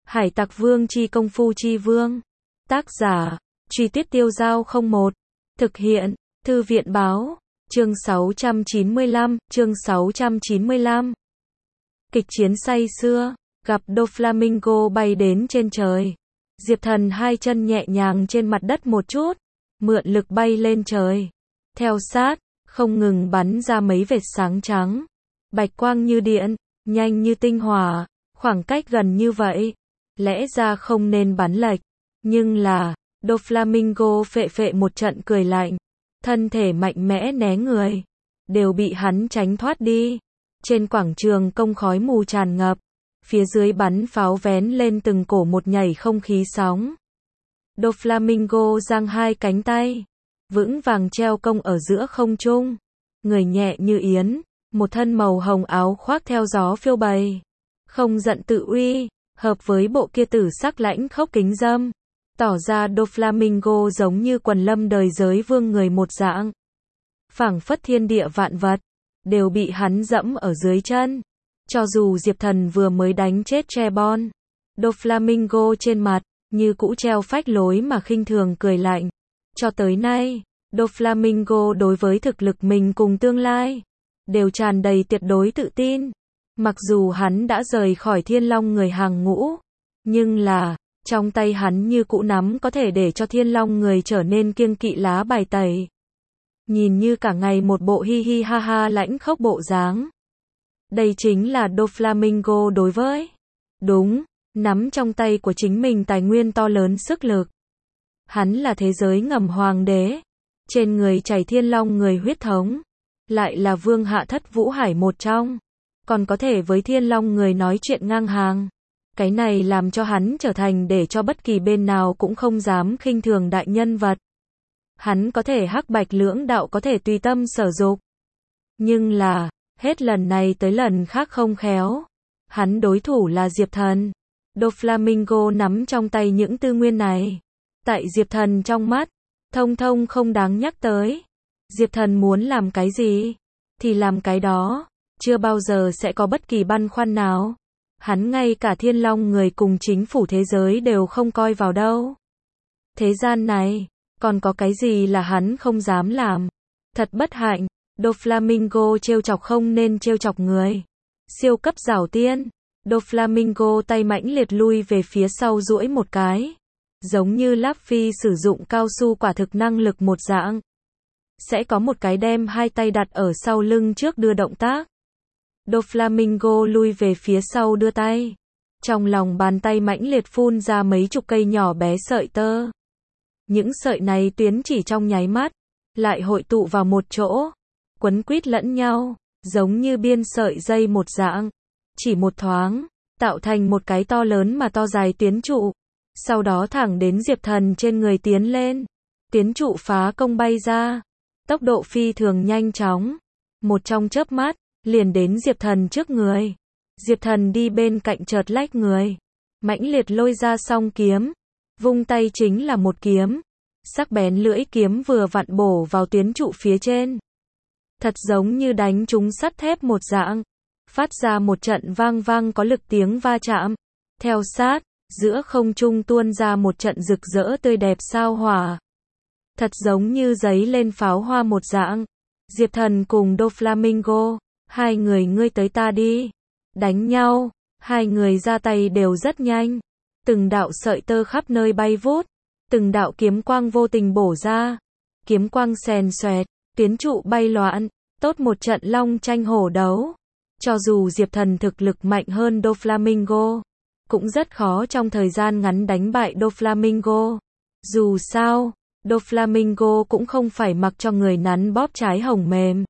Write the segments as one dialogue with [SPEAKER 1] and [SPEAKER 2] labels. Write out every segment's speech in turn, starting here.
[SPEAKER 1] Hải Tặc Vương chi công phu chi vương. Tác giả, Truy Tuyết Tiêu Dao 01. Thực hiện, Thư viện Báo. Chương 695, chương 695. Kịch chiến say xưa, gặp Doflamingo bay đến trên trời. Diệp Thần hai chân nhẹ nhàng trên mặt đất một chút, mượn lực bay lên trời. Theo sát, không ngừng bắn ra mấy vệt sáng trắng. Bạch quang như điện, nhanh như tinh hỏa, khoảng cách gần như vậy. Lẽ ra không nên bắn lệch. Nhưng là, Doflamingo phệ phệ một trận cười lạnh. Thân thể mạnh mẽ né người. Đều bị hắn tránh thoát đi. Trên quảng trường công khói mù tràn ngập. Phía dưới bắn pháo vén lên từng cổ một nhảy không khí sóng. Doflamingo giang hai cánh tay. Vững vàng treo công ở giữa không trung. Người nhẹ như yến. Một thân màu hồng áo khoác theo gió phiêu bày. Không giận tự uy. Hợp với bộ kia tử sắc lãnh khốc kính dâm. Tỏ ra Doflamingo giống như quần lâm đời giới vương người một dạng. Phảng phất thiên địa vạn vật. Đều bị hắn dẫm ở dưới chân. Cho dù Diệp Thần vừa mới đánh chết Trebon. Doflamingo trên mặt, như cũ treo phách lối mà khinh thường cười lạnh. Cho tới nay, Doflamingo đối với thực lực mình cùng tương lai, đều tràn đầy tuyệt đối tự tin. Mặc dù hắn đã rời khỏi Thiên Long người hàng ngũ, nhưng là, trong tay hắn như cũ nắm có thể để cho Thiên Long người trở nên kiêng kỵ lá bài tẩy. Nhìn như cả ngày một bộ hi hi ha ha lãnh khốc bộ dáng. Đây chính là Doflamingo đối với, đúng, nắm trong tay của chính mình tài nguyên to lớn sức lực. Hắn là thế giới ngầm hoàng đế, trên người chảy Thiên Long người huyết thống, lại là vương hạ thất vũ hải một trong, còn có thể với Thiên Long người nói chuyện ngang hàng. Cái này làm cho hắn trở thành để cho bất kỳ bên nào cũng không dám khinh thường đại nhân vật. Hắn có thể hắc bạch lưỡng đạo, có thể tùy tâm sở dục. Nhưng là, hết lần này tới lần khác không khéo. Hắn đối thủ là Diệp Thần. Doflamingo nắm trong tay những tư nguyên này. Tại Diệp Thần trong mắt, thông thông không đáng nhắc tới. Diệp Thần muốn làm cái gì, thì làm cái đó. Chưa bao giờ sẽ có bất kỳ băn khoăn nào. Hắn ngay cả Thiên Long người cùng chính phủ thế giới đều không coi vào đâu. Thế gian này, còn có cái gì là hắn không dám làm. Thật bất hạnh, Doflamingo trêu chọc không nên trêu chọc người. Siêu cấp giảo tiên. Doflamingo tay mãnh liệt lui về phía sau duỗi một cái. Giống như Luffy sử dụng cao su quả thực năng lực một dạng. Sẽ có một cái đem hai tay đặt ở sau lưng trước đưa động tác. Doflamingo lui về phía sau đưa tay. Trong lòng bàn tay mãnh liệt phun ra mấy chục cây nhỏ bé sợi tơ. Những sợi này tuyến chỉ trong nháy mắt, lại hội tụ vào một chỗ, quấn quýt lẫn nhau, giống như biên sợi dây một dạng. Chỉ một thoáng, tạo thành một cái to lớn mà to dài tuyến trụ. Sau đó thẳng đến Diệp Thần trên người tiến lên. Tuyến trụ phá công bay ra. Tốc độ phi thường nhanh chóng. Một trong chớp mắt, liền đến Diệp Thần trước người. Diệp Thần đi bên cạnh chợt lách người. Mãnh liệt lôi ra song kiếm. Vung tay chính là một kiếm. Sắc bén lưỡi kiếm vừa vặn bổ vào tuyến trụ phía trên. Thật giống như đánh trúng sắt thép một dạng. Phát ra một trận vang vang có lực tiếng va chạm. Theo sát, giữa không trung tuôn ra một trận rực rỡ tươi đẹp sao hỏa. Thật giống như giấy lên pháo hoa một dạng. Diệp Thần cùng Doflamingo, hai người ngươi tới ta đi. Đánh nhau, hai người ra tay đều rất nhanh. Từng đạo sợi tơ khắp nơi bay vút. Từng đạo kiếm quang vô tình bổ ra. Kiếm quang xèn xoẹt, tuyến trụ bay loạn. Tốt một trận long tranh hổ đấu. Cho dù Diệp Thần thực lực mạnh hơn Doflamingo, cũng rất khó trong thời gian ngắn đánh bại Doflamingo. Dù sao, Doflamingo cũng không phải mặc cho người nắn bóp trái hồng mềm.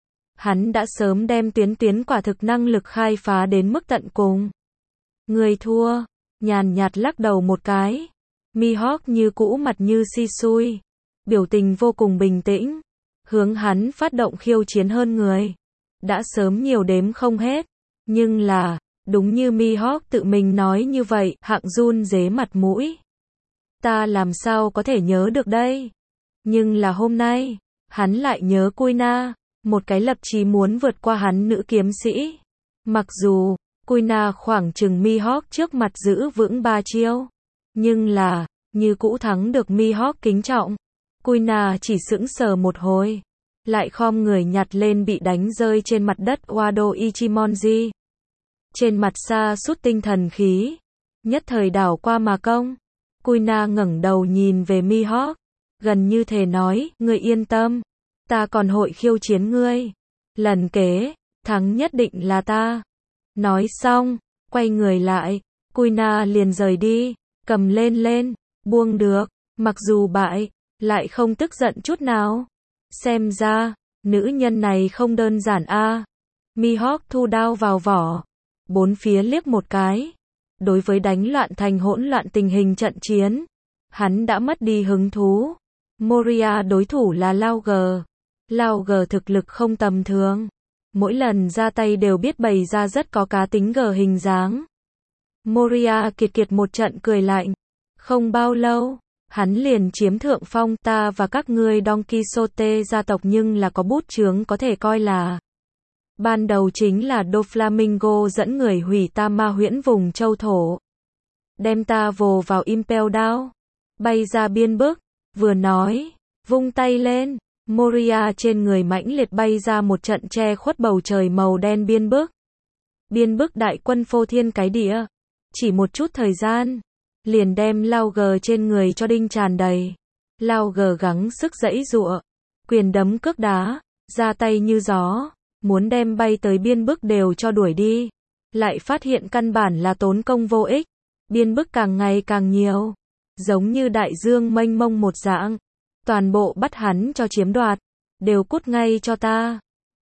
[SPEAKER 1] Hắn đã sớm đem tuyến quả thực năng lực khai phá đến mức tận cùng. Người thua, nhàn nhạt lắc đầu một cái. Mihawk như cũ mặt như si xui. Biểu tình vô cùng bình tĩnh. Hướng hắn phát động khiêu chiến hơn người. Đã sớm nhiều đếm không hết. Nhưng là, đúng như Mihawk tự mình nói như vậy, hạng run rế mặt mũi. Ta làm sao có thể nhớ được đây? Nhưng là hôm nay, hắn lại nhớ Kuina, một cái lập chí muốn vượt qua hắn nữ kiếm sĩ. Mặc dù, Kuina khoảng chừng Mihawk trước mặt giữ vững 3 chiêu. Nhưng là, như cũ thắng được Mihawk kính trọng. Kuina chỉ sững sờ một hồi. Lại khom người nhặt lên bị đánh rơi trên mặt đất Wado Ichimonji. Trên mặt sa sút tinh thần khí. Nhất thời đảo qua mà công. Kuina ngẩng đầu nhìn về Mihawk. Gần như thề nói, ngươi yên tâm. Ta còn hội khiêu chiến ngươi. Lần kế, thắng nhất định là ta. Nói xong, quay người lại. Kuina liền rời đi. Cầm lên, buông được. Mặc dù bại, lại không tức giận chút nào. Xem ra, nữ nhân này không đơn giản a. Mihawk thu đao vào vỏ. Bốn phía liếc một cái. Đối với đánh loạn thành hỗn loạn tình hình trận chiến, hắn đã mất đi hứng thú. Moria đối thủ là Lauger. Lauger thực lực không tầm thường. Mỗi lần ra tay đều biết bày ra rất có cá tính gờ hình dáng. Moria kiệt một trận cười lạnh. Không bao lâu, hắn liền chiếm thượng phong. Ta và các ngươi Don Quixote gia tộc nhưng là có bút chướng có thể coi là. Ban đầu chính là Doflamingo dẫn người hủy Tam Ma Huyễn vùng châu thổ. Đem ta vồ vào Impel Down. Bay ra biên bức. Vừa nói, vung tay lên. Moria trên người mãnh liệt bay ra một trận che khuất bầu trời màu đen biên bức. Biên bức đại quân phô thiên cái địa. Chỉ một chút thời gian, liền đem Lauger trên người cho đinh tràn đầy. Lauger gắng sức giãy giụa, quyền đấm cước đá, ra tay như gió, muốn đem bay tới biên bức đều cho đuổi đi. Lại phát hiện căn bản là tốn công vô ích. Biên bức càng ngày càng nhiều, giống như đại dương mênh mông một dạng. Toàn bộ bắt hắn cho chiếm đoạt, đều cút ngay cho ta.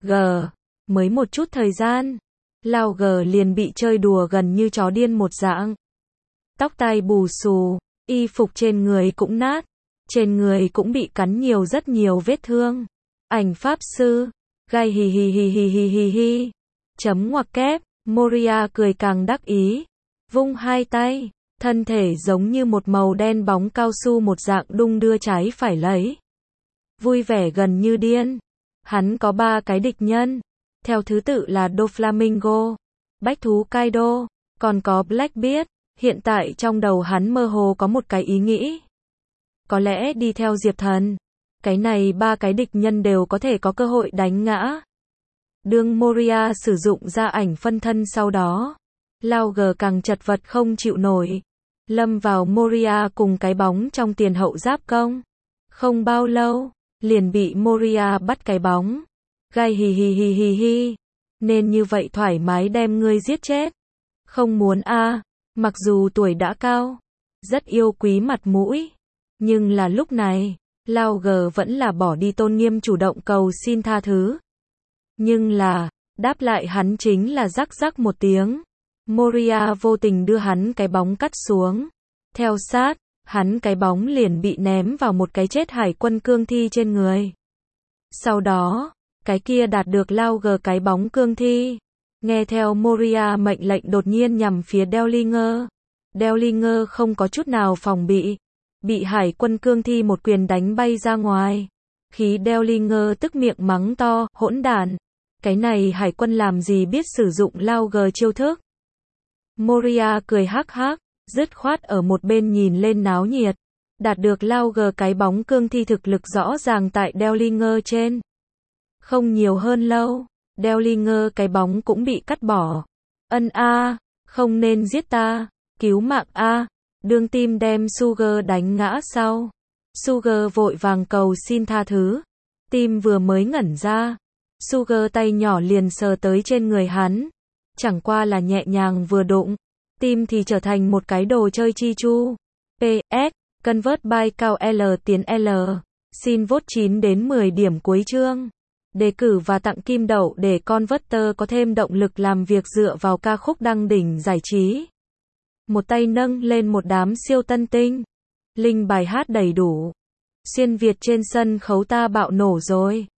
[SPEAKER 1] Mới một chút thời gian, Lauger liền bị chơi đùa gần như chó điên một dạng. Tóc tai bù xù, y phục trên người cũng nát, trên người cũng bị cắn rất nhiều vết thương. Ảnh pháp sư, gai hì hì hì hì hì hì hì. Chấm ngoặc kép, Moria cười càng đắc ý, vung hai tay, thân thể giống như một màu đen bóng cao su một dạng đung đưa trái phải lấy. Vui vẻ gần như điên. Hắn có 3 cái địch nhân, theo thứ tự là Doflamingo, Bách thú Kaido, còn có Blackbeard. Hiện tại trong đầu hắn mơ hồ có một cái ý nghĩ. Có lẽ đi theo Diệp Thần, cái này 3 cái địch nhân đều có thể có cơ hội đánh ngã. Đương Moria sử dụng ra ảnh phân thân sau đó, Lauger càng chật vật không chịu nổi, lâm vào Moria cùng cái bóng trong tiền hậu giáp công. Không bao lâu, liền bị Moria bắt cái bóng. Gai hì hì hì hì hì. Nên như vậy thoải mái đem ngươi giết chết. Không muốn a. Mặc dù tuổi đã cao, rất yêu quý mặt mũi, nhưng là lúc này, Lauger vẫn là bỏ đi tôn nghiêm chủ động cầu xin tha thứ. Nhưng là, đáp lại hắn chính là rắc rắc một tiếng. Moria vô tình đưa hắn cái bóng cắt xuống. Theo sát, hắn cái bóng liền bị ném vào một cái chết hải quân cương thi trên người. Sau đó, cái kia đạt được Lauger cái bóng cương thi, nghe theo Moria mệnh lệnh đột nhiên nhằm phía Dellinger. Dellinger không có chút nào phòng bị hải quân cương thi một quyền đánh bay ra ngoài. Khí Dellinger tức miệng mắng to, hỗn đản. Cái này hải quân làm gì biết sử dụng Lauger chiêu thức. Moria cười hắc hắc, dứt khoát ở một bên nhìn lên náo nhiệt. Đạt được Lauger cái bóng cương thi thực lực rõ ràng tại Dellinger trên. Không nhiều hơn lâu, Dellinger cái bóng cũng bị cắt bỏ. Ân a, không nên giết ta, cứu mạng a. Đương tim đem Sugar đánh ngã sau, Sugar vội vàng cầu xin tha thứ. Tim vừa mới ngẩn ra, Sugar tay nhỏ liền sờ tới trên người hắn. Chẳng qua là nhẹ nhàng vừa đụng, tim thì trở thành một cái đồ chơi chi chu. PS, Convert by cao L tiến L. Xin vote 9 đến 10 điểm cuối chương. Đề cử và tặng kim đậu để Converter có thêm động lực làm việc dựa vào ca khúc đăng đỉnh giải trí. Một tay nâng lên một đám siêu tân tinh. Link bài hát đầy đủ. Xuyên Việt trên sân khấu ta bạo nổ rồi.